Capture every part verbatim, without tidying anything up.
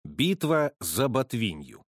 Битва за Ботвинью.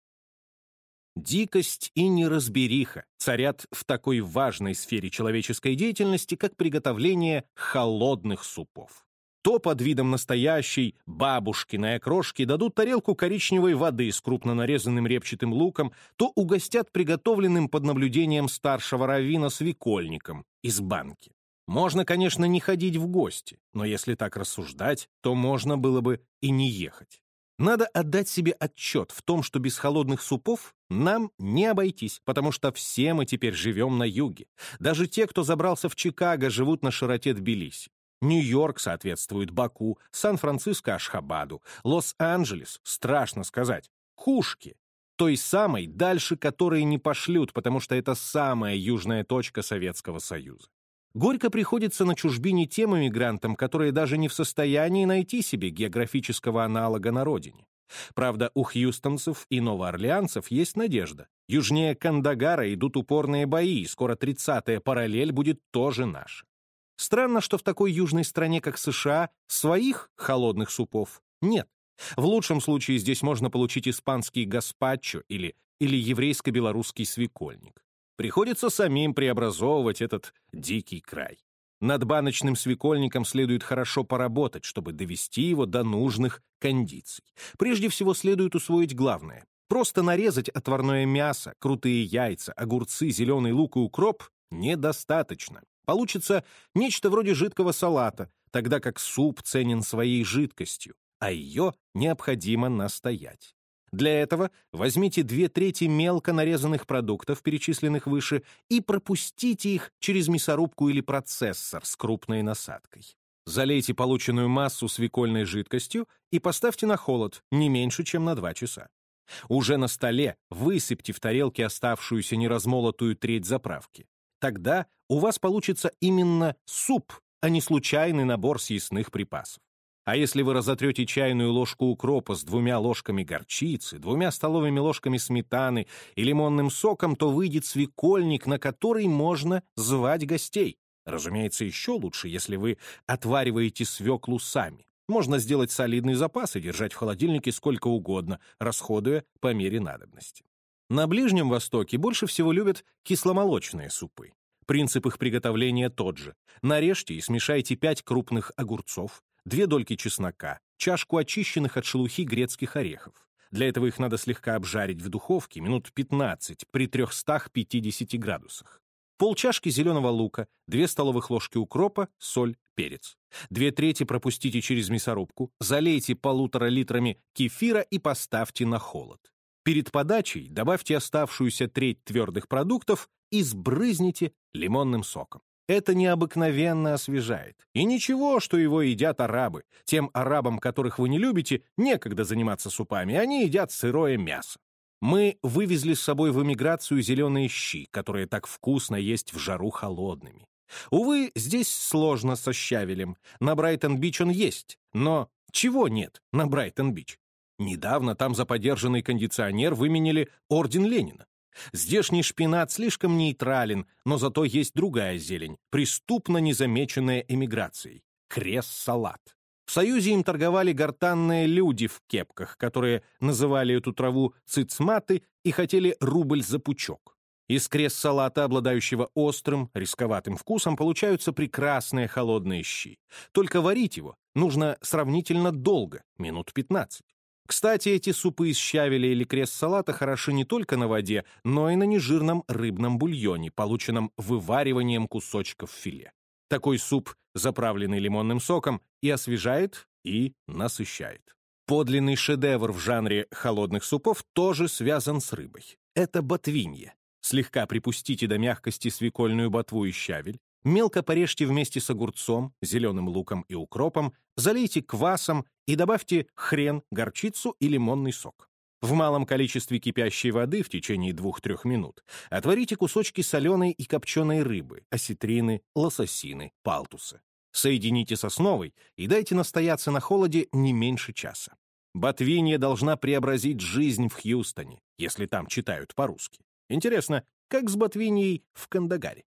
Дикость и неразбериха царят в такой важной сфере человеческой деятельности, как приготовление холодных супов. То под видом настоящей бабушкиной окрошки дадут тарелку коричневой воды с крупно нарезанным репчатым луком, то угостят приготовленным под наблюдением старшего раввина свекольником из банки. Можно, конечно, не ходить в гости, но если так рассуждать, то можно было бы и не ехать. Надо отдать себе отчет в том, что без холодных супов нам не обойтись, потому что все мы теперь живем на юге. Даже те, кто забрался в Чикаго, живут на широте Тбилиси. Нью-Йорк соответствует Баку, Сан-Франциско — Ашхабаду, Лос-Анджелес, страшно сказать, Хушке, той самой, дальше которой не пошлют, потому что это самая южная точка Советского Союза. Горько приходится на чужбине тем иммигрантам, которые даже не в состоянии найти себе географического аналога на родине. Правда, у хьюстонцев и новоорлеанцев есть надежда. Южнее Кандагара идут упорные бои, и скоро тридцатая параллель будет тоже наша. Странно, что в такой южной стране, как США, своих холодных супов нет. В лучшем случае здесь можно получить испанский гаспачо или, или еврейско-белорусский свекольник. Приходится самим преобразовывать этот дикий край. Над баночным свекольником следует хорошо поработать, чтобы довести его до нужных кондиций. Прежде всего следует усвоить главное. Просто нарезать отварное мясо, крутые яйца, огурцы, зеленый лук и укроп недостаточно. Получится нечто вроде жидкого салата, тогда как суп ценен своей жидкостью, а ее необходимо настоять. Для этого возьмите две трети мелко нарезанных продуктов, перечисленных выше, и пропустите их через мясорубку или процессор с крупной насадкой. Залейте полученную массу свекольной жидкостью и поставьте на холод не меньше, чем на два часа. Уже на столе высыпьте в тарелки оставшуюся неразмолотую треть заправки. Тогда у вас получится именно суп, а не случайный набор съестных припасов. А если вы разотрете чайную ложку укропа с двумя ложками горчицы, двумя столовыми ложками сметаны и лимонным соком, то выйдет свекольник, на который можно звать гостей. Разумеется, еще лучше, если вы отвариваете свеклу сами. Можно сделать солидный запас и держать в холодильнике сколько угодно, расходуя по мере надобности. На Ближнем Востоке больше всего любят кисломолочные супы. Принцип их приготовления тот же. Нарежьте и смешайте пять крупных огурцов, две дольки чеснока, чашку очищенных от шелухи грецких орехов. Для этого их надо слегка обжарить в духовке минут пятнадцать при трёхстах пятидесяти градусах. Полчашки зеленого лука, две столовых ложки укропа, соль, перец. Две трети пропустите через мясорубку, залейте полутора литрами кефира и поставьте на холод. Перед подачей добавьте оставшуюся треть твердых продуктов и сбрызните лимонным соком. Это необыкновенно освежает. И ничего, что его едят арабы. Тем арабам, которых вы не любите, некогда заниматься супами, они едят сырое мясо. Мы вывезли с собой в эмиграцию зеленые щи, которые так вкусно есть в жару холодными. Увы, здесь сложно со щавелем. На Брайтон-Бич он есть, но чего нет на Брайтон-Бич? Недавно там за подержанный кондиционер выменили орден Ленина. Здешний шпинат слишком нейтрален, но зато есть другая зелень, преступно незамеченная эмиграцией — кресс-салат. В Союзе им торговали гортанные люди в кепках, которые называли эту траву цицматы и хотели рубль за пучок. Из кресс-салата, обладающего острым, рисковатым вкусом, получаются прекрасные холодные щи. Только варить его нужно сравнительно долго, минут пятнадцать. Кстати, эти супы из щавеля или кресс-салата хороши не только на воде, но и на нежирном рыбном бульоне, полученном вывариванием кусочков филе. Такой суп, заправленный лимонным соком, и освежает, и насыщает. Подлинный шедевр в жанре холодных супов тоже связан с рыбой. Это ботвинья. Слегка припустите до мягкости свекольную ботву и щавель, мелко порежьте вместе с огурцом, зеленым луком и укропом, залейте квасом и добавьте хрен, горчицу и лимонный сок. В малом количестве кипящей воды в течение двух-трех минут отварите кусочки соленой и копченой рыбы, осетрины, лососины, палтуса. Соедините с основой и дайте настояться на холоде не меньше часа. Ботвинья должна преобразить жизнь в Хьюстоне, если там читают по-русски. Интересно, как с ботвиньей в Кандагаре?